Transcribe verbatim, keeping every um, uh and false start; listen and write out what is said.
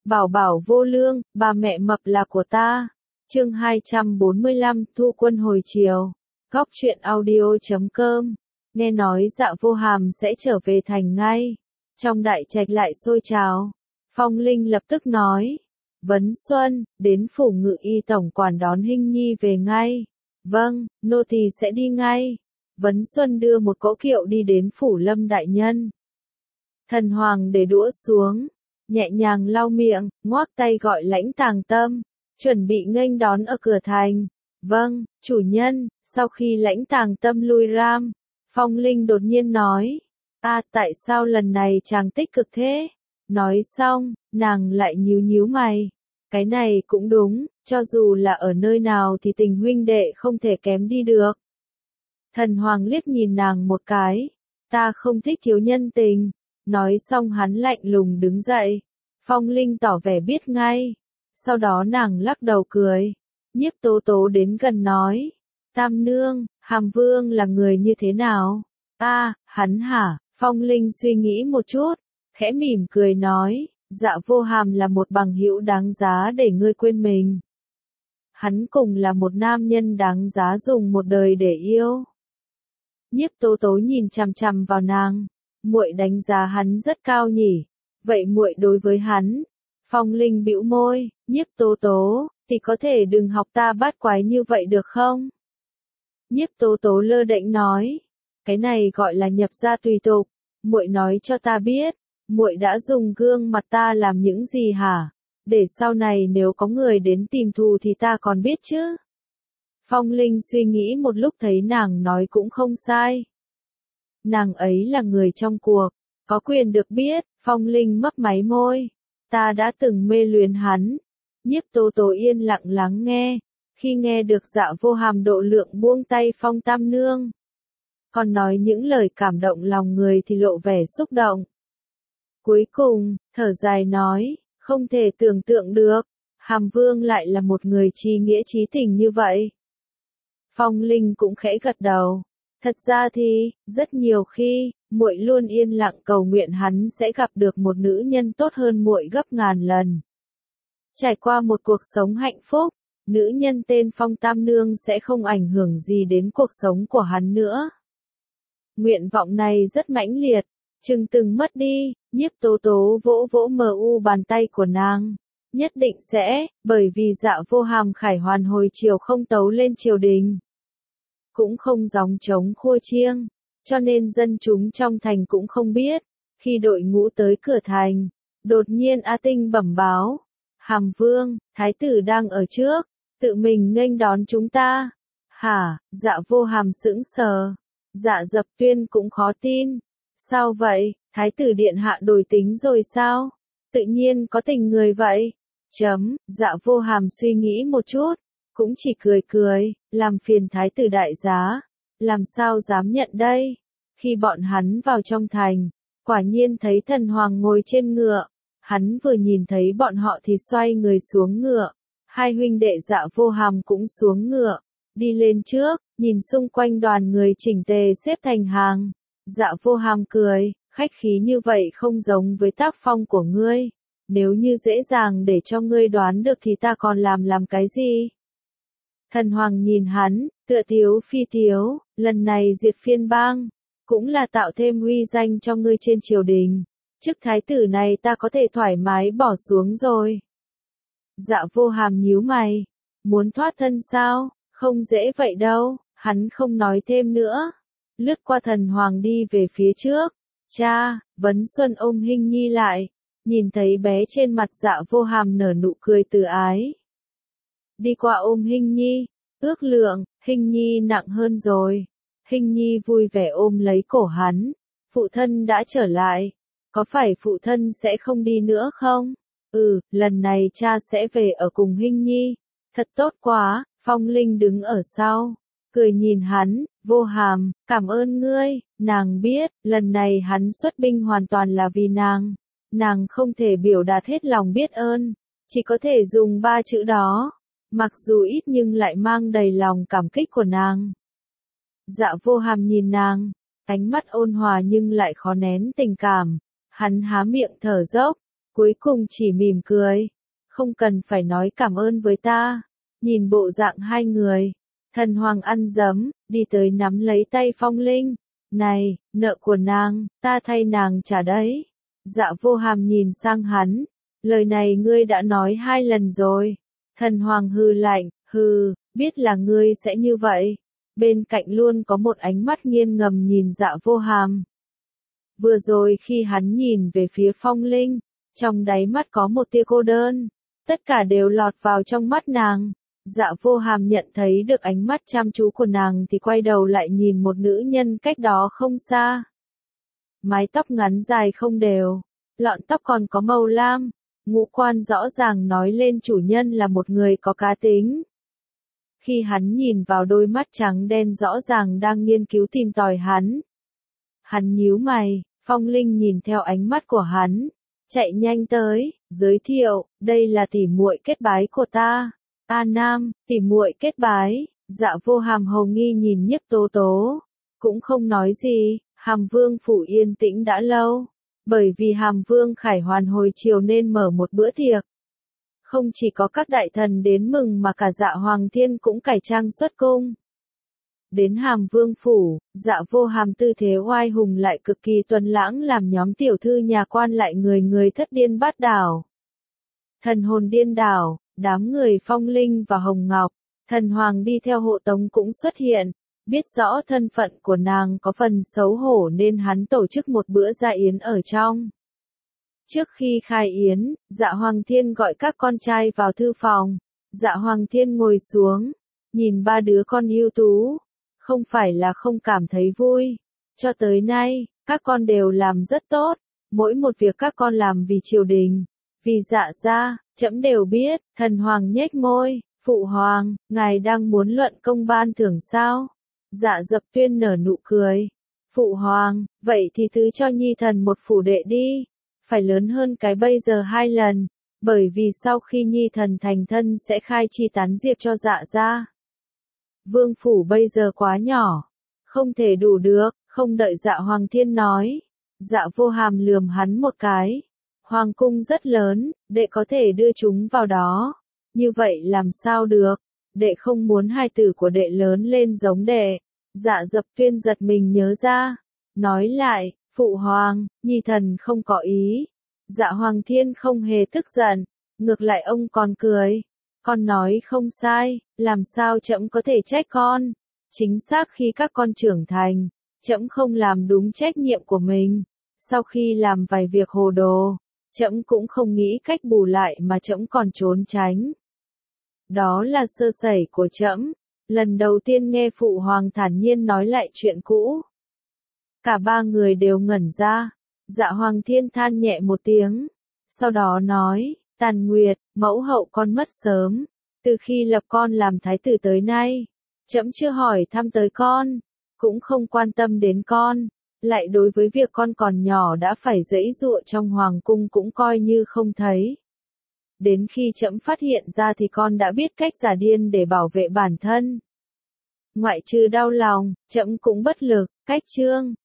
Bảo bảo vô lương, bà mẹ mập là của ta. Chương hai trăm bốn mươi lăm, Thu quân hồi chiều. Góc truyện audio chấm com. Nghe nói Dạ Vô Hàm sẽ trở về thành ngay. Trong đại trạch lại sôi trào. Phong Linh lập tức nói. Vấn Xuân, đến phủ Ngự Y tổng quản đón Hinh Nhi về ngay. Vâng, nô tỳ sẽ đi ngay. Vấn Xuân đưa một cỗ kiệu đi đến phủ Lâm đại nhân. Thần Hoàng để đũa xuống, nhẹ nhàng lau miệng, ngoác tay gọi Lãnh Tàng Tâm, chuẩn bị nghênh đón ở cửa thành. Vâng, chủ nhân. Sau khi Lãnh Tàng Tâm lui ram, Phong Linh đột nhiên nói, a tại sao lần này chàng tích cực thế? Nói xong, nàng lại nhíu nhíu mày. Cái này cũng đúng, cho dù là ở nơi nào thì tình huynh đệ không thể kém đi được. Thần Hoàng liếc nhìn nàng một cái, ta không thích thiếu nhân tình. Nói xong hắn lạnh lùng đứng dậy. Phong Linh tỏ vẻ biết ngay. Sau đó nàng lắc đầu cười. Nhiếp Tố Tố đến gần nói. Tam nương, Hàm Vương là người như thế nào? A, hắn hả? Phong Linh suy nghĩ một chút, khẽ mỉm cười nói. Dạ Vô Hàm là một bằng hữu đáng giá để ngươi quên mình. Hắn cùng là một nam nhân đáng giá dùng một đời để yêu. Nhiếp Tố Tố nhìn chằm chằm vào nàng. Muội đánh giá hắn rất cao nhỉ? Vậy muội đối với hắn? Phong Linh bĩu môi, Nhiếp Tố Tố, thì có thể đừng học ta bát quái như vậy được không? Nhiếp Tố Tố lơ đễnh nói, cái này gọi là nhập gia tùy tục. Muội nói cho ta biết, muội đã dùng gương mặt ta làm những gì hả? Để sau này nếu có người đến tìm thù thì ta còn biết chứ? Phong Linh suy nghĩ một lúc thấy nàng nói cũng không sai. Nàng ấy là người trong cuộc, có quyền được biết. Phong Linh mấp máy môi. Ta đã từng mê luyến hắn. Nhiếp Tố Tố yên lặng lắng nghe. Khi nghe được Dạ Vô Hàm độ lượng buông tay Phong Tam Nương, còn nói những lời cảm động lòng người thì lộ vẻ xúc động. Cuối cùng, thở dài nói, không thể tưởng tượng được, Hàm Vương lại là một người tri nghĩa trí tình như vậy. Phong Linh cũng khẽ gật đầu. Thật ra thì, rất nhiều khi, muội luôn yên lặng cầu nguyện hắn sẽ gặp được một nữ nhân tốt hơn muội gấp ngàn lần. Trải qua một cuộc sống hạnh phúc, nữ nhân tên Phong Tam Nương sẽ không ảnh hưởng gì đến cuộc sống của hắn nữa. Nguyện vọng này rất mãnh liệt, chừng từng mất đi. Nhiếp Tố Tố vỗ vỗ mờ u bàn tay của nàng. Nhất định sẽ, bởi vì Dạ Vô Hàm khải hoàn hồi chiều không tấu lên triều đình, cũng không gióng trống khua chiêng, cho nên dân chúng trong thành cũng không biết. Khi đội ngũ tới cửa thành, đột nhiên A Tinh bẩm báo, Hàm Vương, thái tử đang ở trước, tự mình nghênh đón chúng ta. Hả? Dạ Vô Hàm sững sờ. Dạ Dập Tuyên cũng khó tin. Sao vậy? Thái tử điện hạ đổi tính rồi sao? Tự nhiên có tình người vậy. Chấm. Dạ Vô Hàm suy nghĩ một chút, cũng chỉ cười cười, làm phiền thái tử đại giá, làm sao dám nhận đây. Khi bọn hắn vào trong thành, quả nhiên thấy Thần Hoàng ngồi trên ngựa. Hắn vừa nhìn thấy bọn họ thì xoay người xuống ngựa. Hai huynh đệ Dạ Vô Hàm cũng xuống ngựa, đi lên trước, nhìn xung quanh đoàn người chỉnh tề xếp thành hàng. Dạ Vô Hàm cười, khách khí như vậy không giống với tác phong của ngươi. Nếu như dễ dàng để cho ngươi đoán được thì ta còn làm làm cái gì? Thần Hoàng nhìn hắn, tựa tiếu phi tiếu, lần này diệt phiên bang, cũng là tạo thêm uy danh cho ngươi trên triều đình. Chức thái tử này ta có thể thoải mái bỏ xuống rồi. Dạ Vô Hàm nhíu mày, muốn thoát thân sao? Không dễ vậy đâu. Hắn không nói thêm nữa, lướt qua Thần Hoàng đi về phía trước. Cha. Vấn Xuân ôm Hinh Nhi lại, nhìn thấy bé trên mặt Dạ Vô Hàm nở nụ cười từ ái. Đi qua ôm Hinh Nhi, ước lượng, Hinh Nhi nặng hơn rồi. Hinh Nhi vui vẻ ôm lấy cổ hắn. Phụ thân đã trở lại, có phải phụ thân sẽ không đi nữa không? Ừ, lần này cha sẽ về ở cùng Hinh Nhi. Thật tốt quá. Phong Linh đứng ở sau, cười nhìn hắn. Vô Hàm, cảm ơn ngươi. Nàng biết, lần này hắn xuất binh hoàn toàn là vì nàng. Nàng không thể biểu đạt hết lòng biết ơn, chỉ có thể dùng ba chữ đó. Mặc dù ít nhưng lại mang đầy lòng cảm kích của nàng. Dạ Vô Hàm nhìn nàng, ánh mắt ôn hòa nhưng lại khó nén tình cảm. Hắn há miệng thở dốc, cuối cùng chỉ mỉm cười. Không cần phải nói cảm ơn với ta. Nhìn bộ dạng hai người, thần hoàng ăn dấm, đi tới nắm lấy tay Phong Linh. Này, nợ của nàng, ta thay nàng trả đấy. Dạ Vô Hàm nhìn sang hắn. Lời này ngươi đã nói hai lần rồi. Thần hoàng hừ lạnh, hừ, biết là ngươi sẽ như vậy. Bên cạnh luôn có một ánh mắt nghiêng ngầm nhìn Dạ Vô Hàm. Vừa rồi khi hắn nhìn về phía Phong Linh, trong đáy mắt có một tia cô đơn. Tất cả đều lọt vào trong mắt nàng. Dạ Vô Hàm nhận thấy được ánh mắt chăm chú của nàng thì quay đầu lại nhìn một nữ nhân cách đó không xa. Mái tóc ngắn dài không đều, lọn tóc còn có màu lam, ngũ quan rõ ràng nói lên chủ nhân là một người có cá tính. Khi hắn nhìn vào đôi mắt trắng đen rõ ràng đang nghiên cứu tìm tòi hắn. Hắn nhíu mày, Phong Linh nhìn theo ánh mắt của hắn, chạy nhanh tới, giới thiệu, đây là tỷ muội kết bái của ta. A Nam, tỷ muội kết bái. Dạ Vô Hàm hầu nghi nhìn Nhiếp Tố Tố, cũng không nói gì. Hàm Vương phủ yên tĩnh đã lâu, bởi vì Hàm Vương khải hoàn hồi chiều nên mở một bữa tiệc. Không chỉ có các đại thần đến mừng mà cả Dạ Hoàng Thiên cũng cải trang xuất cung. Đến Hàm Vương phủ, Dạ Vô Hàm tư thế oai hùng lại cực kỳ tuấn lãng làm nhóm tiểu thư nhà quan lại người người thất điên bát đảo. Thần hồn điên đảo, đám người Phong Linh và Hồng Ngọc, thần hoàng đi theo hộ tống cũng xuất hiện. Biết rõ thân phận của nàng có phần xấu hổ nên hắn tổ chức một bữa gia yến ở trong. Trước khi khai yến, Dạ Hoàng Thiên gọi các con trai vào thư phòng. Dạ Hoàng Thiên ngồi xuống, nhìn ba đứa con ưu tú. Không phải là không cảm thấy vui. Cho tới nay, các con đều làm rất tốt. Mỗi một việc các con làm vì triều đình, vì Dạ gia, trẫm đều biết. Thần hoàng nhếch môi, phụ hoàng, ngài đang muốn luận công ban thưởng sao? Dạ Dập Tuyên nở nụ cười. Phụ hoàng, vậy thì thứ cho nhi thần một phủ đệ đi. Phải lớn hơn cái bây giờ hai lần. Bởi vì sau khi nhi thần thành thân sẽ khai chi tán diệp cho Dạ gia. Vương phủ bây giờ quá nhỏ. Không thể đủ được, không đợi Dạ Hoàng Thiên nói. Dạ Vô Hàm lườm hắn một cái. Hoàng cung rất lớn, đệ có thể đưa chúng vào đó. Như vậy làm sao được? Đệ không muốn hai tử của đệ lớn lên giống đệ. Dạ Dập Tuyên giật mình nhớ ra. Nói lại, phụ hoàng, nhi thần không có ý. Dạ Hoàng Thiên không hề tức giận. Ngược lại ông còn cười. Con nói không sai, làm sao trẫm có thể trách con? Chính xác khi các con trưởng thành, trẫm không làm đúng trách nhiệm của mình. Sau khi làm vài việc hồ đồ, trẫm cũng không nghĩ cách bù lại mà trẫm còn trốn tránh. Đó là sơ sẩy của trẫm. Lần đầu tiên nghe phụ hoàng thản nhiên nói lại chuyện cũ. Cả ba người đều ngẩn ra. Dạ Hoàng Thiên than nhẹ một tiếng. Sau đó nói, Tàn Nguyệt, mẫu hậu con mất sớm. Từ khi lập con làm thái tử tới nay, trẫm chưa hỏi thăm tới con, cũng không quan tâm đến con. Lại đối với việc con còn nhỏ đã phải giãy giụa trong hoàng cung cũng coi như không thấy. Đến khi trẫm phát hiện ra thì con đã biết cách giả điên để bảo vệ bản thân. Ngoại trừ đau lòng, trẫm cũng bất lực. Cách chương